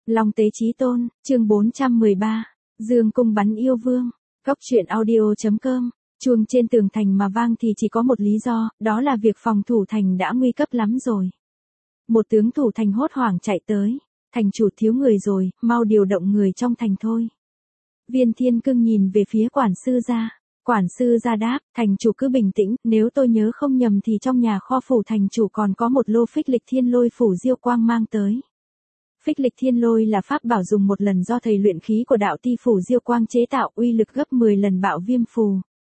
Long Tế Chí Tôn, chương 413, Dương Cung Bắn Yêu Vương, Góc truyện audio.com, chuông trên tường thành mà vang thì chỉ có một lý do, đó là việc phòng thủ thành đã nguy cấp lắm rồi. Một tướng thủ thành hốt hoảng chạy tới, thành chủ thiếu người rồi, mau điều động người trong thành thôi. Viên Thiên Cương nhìn về phía quản sư gia. Quản sư gia đáp, thành chủ cứ bình tĩnh, nếu tôi nhớ không nhầm thì trong nhà kho phủ thành chủ còn có một lô phích lịch thiên lôi phủ diêu quang mang tới. Phích lịch thiên lôi là pháp bảo dùng một lần do thầy luyện khí của đạo ti phủ diêu quang chế tạo, uy lực gấp 10 lần bạo viêm phù.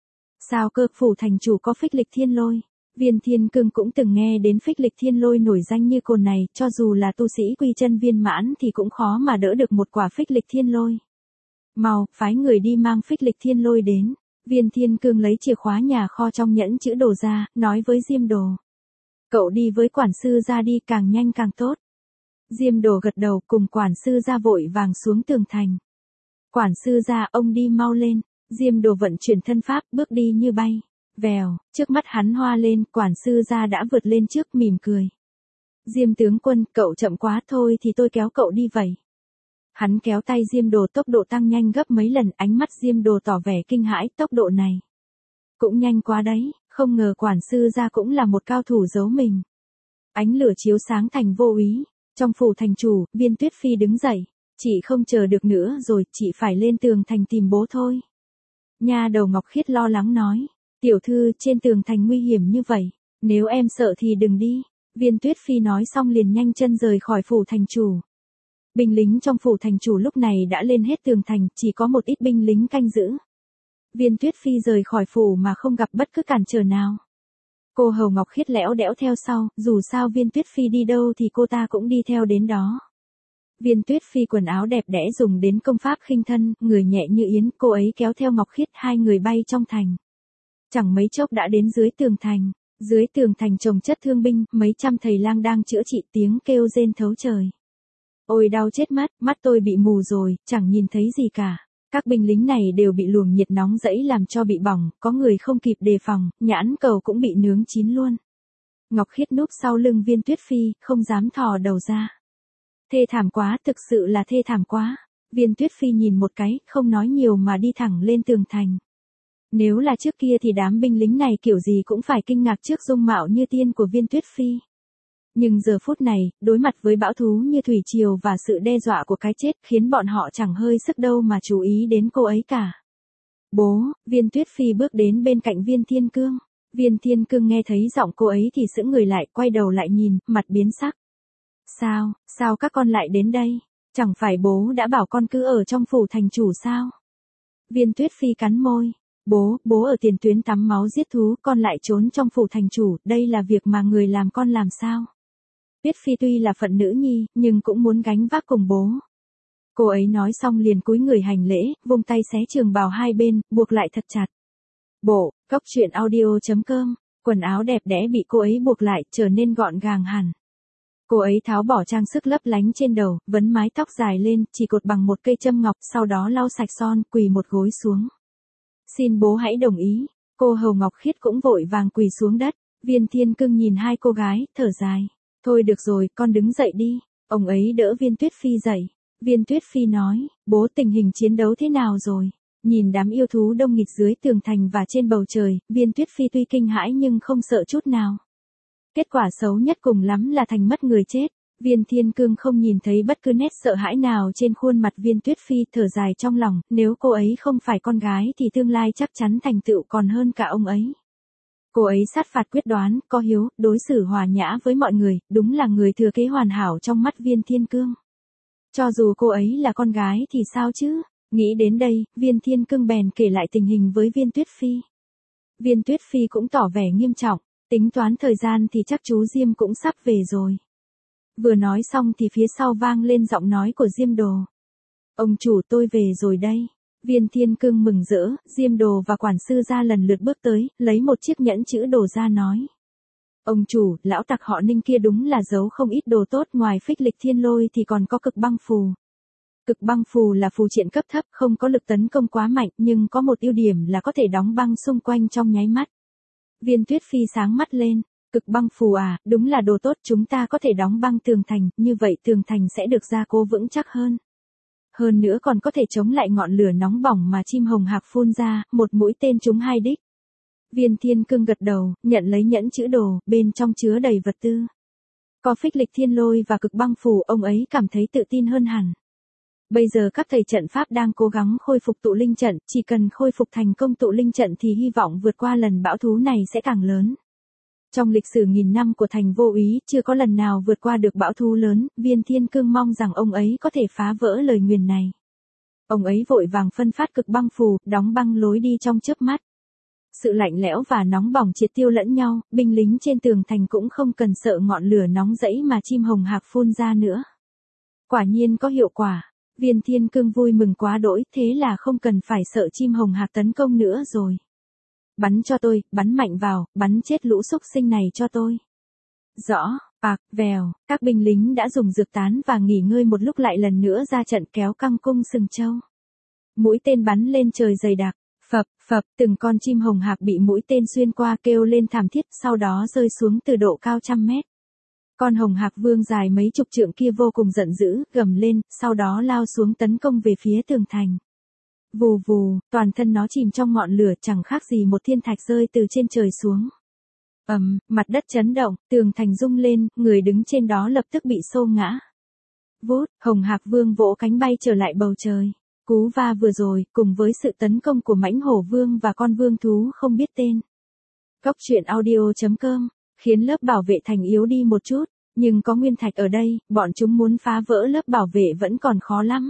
Sao cơ phủ thành chủ có phích lịch thiên lôi? Viên Thiên Cương cũng từng nghe đến phích lịch thiên lôi nổi danh như cồn này, cho dù là tu sĩ quy chân viên mãn thì cũng khó mà đỡ được một quả phích lịch thiên lôi. Mau, phái người đi mang phích lịch thiên lôi đến. Viên Thiên Cương lấy chìa khóa nhà kho trong nhẫn chữ đồ ra, nói với Diêm Đồ. Cậu đi với quản sư ra đi, càng nhanh càng tốt. Diêm Đồ gật đầu, cùng quản sư ra vội vàng xuống tường thành. Quản sư ra, ông đi mau lên. Diêm Đồ vận chuyển thân pháp, bước đi như bay. Vèo, trước mắt hắn hoa lên, quản sư ra đã vượt lên trước, mỉm cười. Diêm tướng quân, cậu chậm quá thôi thì tôi kéo cậu đi vậy. Hắn kéo tay Diêm Đồ, tốc độ tăng nhanh gấp mấy lần, ánh mắt Diêm Đồ tỏ vẻ kinh hãi, tốc độ này cũng nhanh quá đấy, không ngờ quản sư gia cũng là một cao thủ giấu mình. Ánh lửa chiếu sáng thành vô úy, trong phủ thành chủ, Viên Tuyết Phi đứng dậy, chị không chờ được nữa rồi, chị phải lên tường thành tìm bố thôi. Nha đầu Ngọc Khiết lo lắng nói, tiểu thư, trên tường thành nguy hiểm như vậy, nếu em sợ thì đừng đi. Viên Tuyết Phi nói xong liền nhanh chân rời khỏi phủ thành chủ. Binh lính trong phủ thành chủ lúc này đã lên hết tường thành, chỉ có một ít binh lính canh giữ. Viên Tuyết Phi rời khỏi phủ mà không gặp bất cứ cản trở nào. Cô hầu Ngọc Khiết lẽo đẽo theo sau, dù sao Viên Tuyết Phi đi đâu thì cô ta cũng đi theo đến đó. Viên Tuyết Phi quần áo đẹp đẽ dùng đến công pháp khinh thân, người nhẹ như yến, cô ấy kéo theo Ngọc Khiết, hai người bay trong thành. Chẳng mấy chốc đã đến dưới tường thành. Dưới tường thành chồng chất thương binh, mấy trăm thầy lang đang chữa trị, tiếng kêu rên thấu trời. Ôi đau chết mắt tôi bị mù rồi, chẳng nhìn thấy gì cả. Các binh lính này đều bị luồng nhiệt nóng rẫy làm cho bị bỏng, có người không kịp đề phòng, nhãn cầu cũng bị nướng chín luôn. Ngọc Khiết núp sau lưng Viên Tuyết Phi, không dám thò đầu ra. Thê thảm quá, thực sự là thê thảm quá. Viên Tuyết Phi nhìn một cái, không nói nhiều mà đi thẳng lên tường thành. Nếu là trước kia thì đám binh lính này kiểu gì cũng phải kinh ngạc trước dung mạo như tiên của Viên Tuyết Phi. Nhưng giờ phút này, đối mặt với bão thú như thủy triều và sự đe dọa của cái chết khiến bọn họ chẳng hơi sức đâu mà chú ý đến cô ấy cả. Bố, Viên Tuyết Phi bước đến bên cạnh Viên Thiên Cương. Viên Thiên Cương nghe thấy giọng cô ấy thì sững người lại, quay đầu lại nhìn, mặt biến sắc. Sao các con lại đến đây? Chẳng phải bố đã bảo con cứ ở trong phủ thành chủ sao? Viên Tuyết Phi cắn môi. Bố ở tiền tuyến tắm máu giết thú, con lại trốn trong phủ thành chủ, đây là việc mà người làm con làm sao? Tuyết Phi tuy là phận nữ nhi, nhưng cũng muốn gánh vác cùng bố. Cô ấy nói xong liền cúi người hành lễ, vung tay xé trường bào hai bên, buộc lại thật chặt. Góc truyện audio.com, quần áo đẹp đẽ bị cô ấy buộc lại, trở nên gọn gàng hẳn. Cô ấy tháo bỏ trang sức lấp lánh trên đầu, vấn mái tóc dài lên, chỉ cột bằng một cây châm ngọc, sau đó lau sạch son, quỳ một gối xuống. Xin bố hãy đồng ý. Cô hầu Ngọc Khiết cũng vội vàng quỳ xuống đất. Viên Thiên Cương nhìn hai cô gái, thở dài. Thôi được rồi, con đứng dậy đi. Ông ấy đỡ Viên Tuyết Phi dậy. Viên Tuyết Phi nói, bố, tình hình chiến đấu thế nào rồi? Nhìn đám yêu thú đông nghịt dưới tường thành và trên bầu trời, Viên Tuyết Phi tuy kinh hãi nhưng không sợ chút nào. Kết quả xấu nhất cùng lắm là thành mất người chết. Viên Thiên Cương không nhìn thấy bất cứ nét sợ hãi nào trên khuôn mặt Viên Tuyết Phi, thở dài trong lòng, nếu cô ấy không phải con gái thì tương lai chắc chắn thành tựu còn hơn cả ông ấy. Cô ấy sát phạt quyết đoán, có hiếu, đối xử hòa nhã với mọi người, đúng là người thừa kế hoàn hảo trong mắt Viên Thiên Cương. Cho dù cô ấy là con gái thì sao chứ? Nghĩ đến đây, Viên Thiên Cương bèn kể lại tình hình với Viên Tuyết Phi. Viên Tuyết Phi cũng tỏ vẻ nghiêm trọng, tính toán thời gian thì chắc chú Diêm cũng sắp về rồi. Vừa nói xong thì phía sau vang lên giọng nói của Diêm Đồ. Ông chủ, tôi về rồi đây. Viên Thiên Cương mừng rỡ, Diêm Đồ và quản sư gia lần lượt bước tới, lấy một chiếc nhẫn chữ đồ ra nói. Ông chủ, lão tặc họ Ninh kia đúng là giấu không ít đồ tốt, ngoài phích lịch thiên lôi thì còn có cực băng phù. Cực băng phù là phù triện cấp thấp, không có lực tấn công quá mạnh, nhưng có một ưu điểm là có thể đóng băng xung quanh trong nháy mắt. Viên Tuyết Phi sáng mắt lên. Cực băng phù à, đúng là đồ tốt, chúng ta có thể đóng băng tường thành, như vậy tường thành sẽ được gia cố vững chắc hơn. Hơn nữa còn có thể chống lại ngọn lửa nóng bỏng mà chim hồng hạc phun ra, một mũi tên trúng 2 đích. Viên Thiên Cương gật đầu, nhận lấy nhẫn chữ đồ, bên trong chứa đầy vật tư. Có phích lịch thiên lôi và cực băng phù, ông ấy cảm thấy tự tin hơn hẳn. Bây giờ các thầy trận pháp đang cố gắng khôi phục tụ linh trận, chỉ cần khôi phục thành công tụ linh trận thì hy vọng vượt qua lần bão thú này sẽ càng lớn. Trong lịch sử nghìn năm của thành Vô Úy, chưa có lần nào vượt qua được bão thú lớn, Viên Thiên Cương mong rằng ông ấy có thể phá vỡ lời nguyền này. Ông ấy vội vàng phân phát cực băng phù, đóng băng lối đi trong chớp mắt. Sự lạnh lẽo và nóng bỏng triệt tiêu lẫn nhau, binh lính trên tường thành cũng không cần sợ ngọn lửa nóng rẫy mà chim hồng hạc phun ra nữa. Quả nhiên có hiệu quả. Viên Thiên Cương vui mừng quá đỗi, thế là không cần phải sợ chim hồng hạc tấn công nữa rồi. Bắn cho tôi, bắn mạnh vào, bắn chết lũ xúc sinh này cho tôi. Rõ, vèo, các binh lính đã dùng dược tán và nghỉ ngơi một lúc lại lần nữa ra trận kéo căng cung sừng trâu. Mũi tên bắn lên trời dày đặc, phập, từng con chim hồng hạc bị mũi tên xuyên qua kêu lên thảm thiết, sau đó rơi xuống từ độ cao 100 mét. Con hồng hạc vương dài mấy chục trượng kia vô cùng giận dữ, gầm lên, sau đó lao xuống tấn công về phía tường thành. Vù vù, toàn thân nó chìm trong ngọn lửa, chẳng khác gì một thiên thạch rơi từ trên trời xuống. Mặt đất chấn động, tường thành rung lên, người đứng trên đó lập tức bị xô ngã. Vút, hồng hạc vương vỗ cánh bay trở lại bầu trời. Cú va vừa rồi, cùng với sự tấn công của mãnh hổ vương và con vương thú không biết tên. Cóc truyện audio.com, khiến lớp bảo vệ thành yếu đi một chút, nhưng có nguyên thạch ở đây, bọn chúng muốn phá vỡ lớp bảo vệ vẫn còn khó lắm.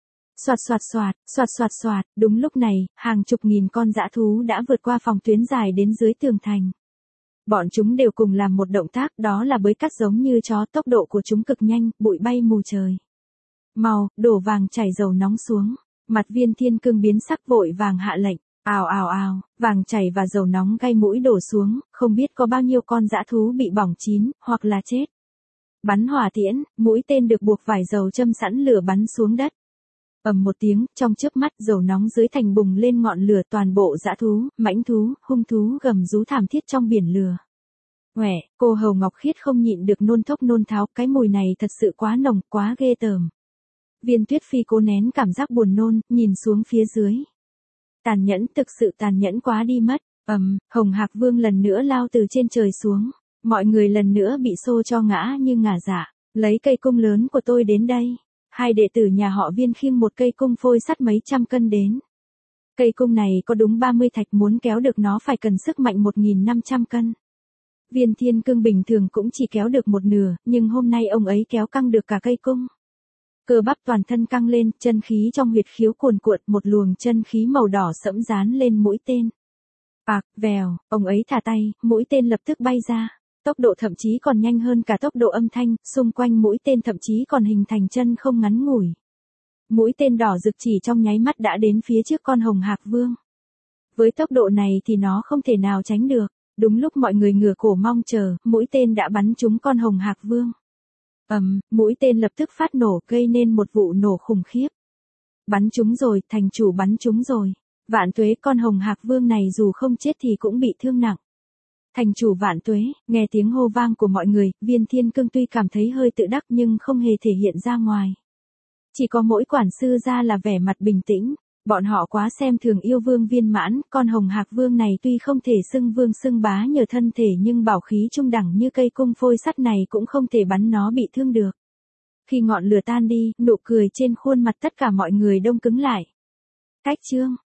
Soạt, đúng lúc này, hàng chục nghìn con dã thú đã vượt qua phòng tuyến dài đến dưới tường thành. Bọn chúng đều cùng làm một động tác, đó là bới cắt giống như chó, tốc độ của chúng cực nhanh, bụi bay mù trời. Mau, đổ vàng chảy dầu nóng xuống. Mặt Viên Thiên Cương biến sắc vội vàng hạ lệnh, ào, vàng chảy và dầu nóng gây mũi đổ xuống, không biết có bao nhiêu con dã thú bị bỏng chín, hoặc là chết. Bắn hỏa tiễn, mũi tên được buộc vải dầu châm sẵn lửa bắn xuống đất. Ầm một tiếng, trong chớp mắt dầu nóng dưới thành bùng lên ngọn lửa, toàn bộ dã thú, mãnh thú, hung thú gầm rú thảm thiết trong biển lửa. Ngoẻ, cô Hầu Ngọc Khiết không nhịn được nôn thốc nôn tháo, cái mùi này thật sự quá nồng, quá ghê tởm. Viên Tuyết Phi cố nén cảm giác buồn nôn, nhìn xuống phía dưới. Tàn nhẫn, thực sự tàn nhẫn quá đi mất. Hồng Hạc Vương lần nữa lao từ trên trời xuống. Mọi người lần nữa bị xô cho ngã như ngả dạ. Lấy cây cung lớn của tôi đến đây. Hai đệ tử nhà họ Viên khiêng một cây cung phôi sắt mấy trăm cân đến. Cây cung này có đúng 30 thạch, muốn kéo được nó phải cần sức mạnh 1.500 cân. Viên Thiên Cương bình thường cũng chỉ kéo được một nửa, nhưng hôm nay ông ấy kéo căng được cả cây cung. Cơ bắp toàn thân căng lên, chân khí trong huyệt khiếu cuồn cuộn, một luồng chân khí màu đỏ sẫm dán lên mũi tên. Vèo, ông ấy thả tay, mũi tên lập tức bay ra. Tốc độ thậm chí còn nhanh hơn cả tốc độ âm thanh, xung quanh mũi tên thậm chí còn hình thành chân không ngắn ngủi. Mũi tên đỏ rực chỉ trong nháy mắt đã đến phía trước con hồng hạc vương. Với tốc độ này thì nó không thể nào tránh được. Đúng lúc mọi người ngửa cổ mong chờ, mũi tên đã bắn trúng con hồng hạc vương. Mũi tên lập tức phát nổ, gây nên một vụ nổ khủng khiếp. Bắn trúng rồi, thành chủ bắn trúng rồi. Vạn tuế, con hồng hạc vương này dù không chết thì cũng bị thương nặng. Thành chủ vạn tuế, nghe tiếng hô vang của mọi người, Viên Thiên Cương tuy cảm thấy hơi tự đắc nhưng không hề thể hiện ra ngoài. Chỉ có mỗi quản sư ra là vẻ mặt bình tĩnh. Bọn họ quá xem thường yêu vương viên mãn, con hồng hạc vương này tuy không thể xưng vương xưng bá nhờ thân thể nhưng bảo khí trung đẳng như cây cung phôi sắt này cũng không thể bắn nó bị thương được. Khi ngọn lửa tan đi, nụ cười trên khuôn mặt tất cả mọi người đông cứng lại. Cách chương